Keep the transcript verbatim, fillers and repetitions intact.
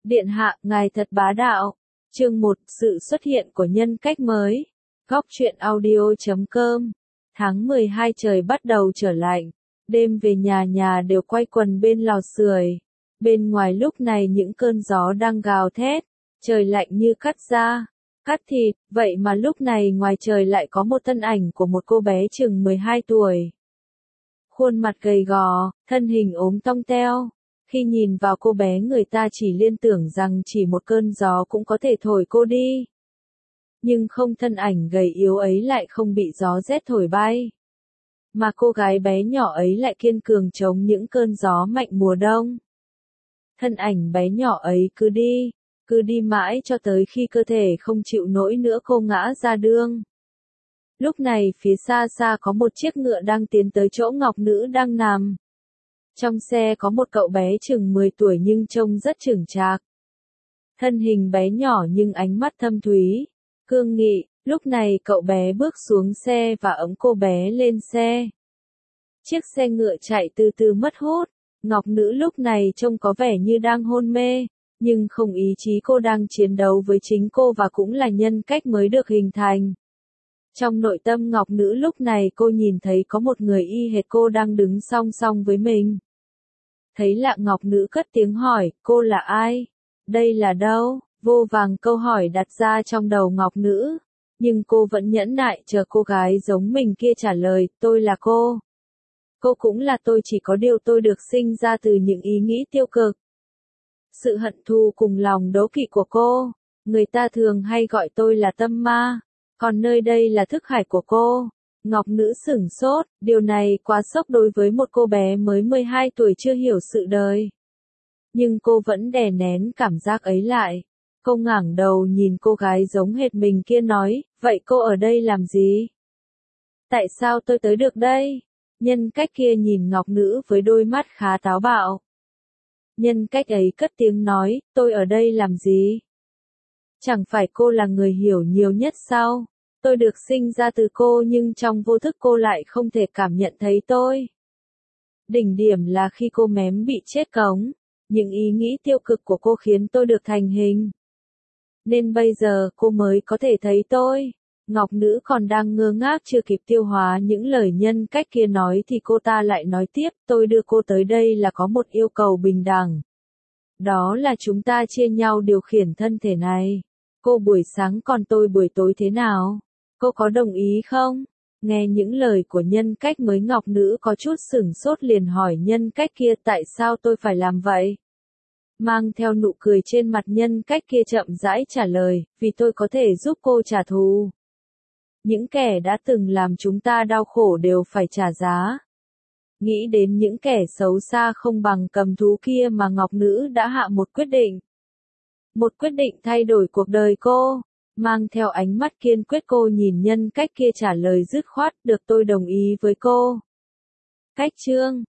Điện hạ, ngài thật bá đạo. Chương một, sự xuất hiện của nhân cách mới. Góc truyện audio chấm com. Tháng mười hai trời bắt đầu trở lạnh. Đêm về nhà nhà đều quay quần bên lò sưởi. Bên ngoài lúc này những cơn gió đang gào thét. Trời lạnh như cắt da, cắt thịt. Vậy mà lúc này ngoài trời lại có một thân ảnh của một cô bé chừng mười hai tuổi. Khuôn mặt gầy gò, thân hình ốm tong teo. Khi nhìn vào cô bé người ta chỉ liên tưởng rằng chỉ một cơn gió cũng có thể thổi cô đi. Nhưng không, thân ảnh gầy yếu ấy lại không bị gió rét thổi bay. Mà cô gái bé nhỏ ấy lại kiên cường chống những cơn gió mạnh mùa đông. Thân ảnh bé nhỏ ấy cứ đi, cứ đi mãi cho tới khi cơ thể không chịu nổi nữa cô ngã ra đường. Lúc này phía xa xa có một chiếc ngựa đang tiến tới chỗ Ngọc Nữ đang nằm. Trong xe có một cậu bé chừng mười tuổi nhưng trông rất chững chạc. Thân hình bé nhỏ nhưng ánh mắt thâm thúy, cương nghị. Lúc này cậu bé bước xuống xe và ẵm cô bé lên xe. Chiếc xe ngựa chạy từ từ mất hút. Ngọc Nữ lúc này trông có vẻ như đang hôn mê, nhưng không, ý chí cô đang chiến đấu với chính cô và cũng là nhân cách mới được hình thành. Trong nội tâm Ngọc Nữ lúc này cô nhìn thấy có một người y hệt cô đang đứng song song với mình. Thấy lạ Ngọc Nữ cất tiếng hỏi, cô là ai? Đây là đâu? Vô vàng câu hỏi đặt ra trong đầu Ngọc Nữ. Nhưng cô vẫn nhẫn nại chờ cô gái giống mình kia trả lời, tôi là cô. Cô cũng là tôi, chỉ có điều tôi được sinh ra từ những ý nghĩ tiêu cực. Sự hận thù cùng lòng đố kỵ của cô. Người ta thường hay gọi tôi là tâm ma. Còn nơi đây là thức hải của cô. Ngọc Nữ sửng sốt, điều này quá sốc đối với một cô bé mới mười hai tuổi chưa hiểu sự đời. Nhưng cô vẫn đè nén cảm giác ấy lại. Cô ngẩng đầu nhìn cô gái giống hệt mình kia nói, vậy cô ở đây làm gì? Tại sao tôi tới được đây? Nhân cách kia nhìn Ngọc Nữ với đôi mắt khá táo bạo. Nhân cách ấy cất tiếng nói, tôi ở đây làm gì? Chẳng phải cô là người hiểu nhiều nhất sao? Tôi được sinh ra từ cô nhưng trong vô thức cô lại không thể cảm nhận thấy tôi. Đỉnh điểm là khi cô mém bị chết cống. Những ý nghĩ tiêu cực của cô khiến tôi được thành hình. Nên bây giờ cô mới có thể thấy tôi. Ngọc Nữ còn đang ngơ ngác chưa kịp tiêu hóa những lời nhân cách kia nói thì cô ta lại nói tiếp, tôi đưa cô tới đây là có một yêu cầu bình đẳng. Đó là chúng ta chia nhau điều khiển thân thể này. Cô buổi sáng còn tôi buổi tối thế nào? Cô có đồng ý không? Nghe những lời của nhân cách mới Ngọc Nữ có chút sửng sốt liền hỏi nhân cách kia tại sao tôi phải làm vậy? Mang theo nụ cười trên mặt nhân cách kia chậm rãi trả lời, vì tôi có thể giúp cô trả thù. Những kẻ đã từng làm chúng ta đau khổ đều phải trả giá. Nghĩ đến những kẻ xấu xa không bằng cầm thú kia mà Ngọc Nữ đã hạ một quyết định. Một quyết định thay đổi cuộc đời cô. Mang theo ánh mắt kiên quyết cô nhìn nhân cách kia trả lời dứt khoát, được, tôi đồng ý với cô. Cách chương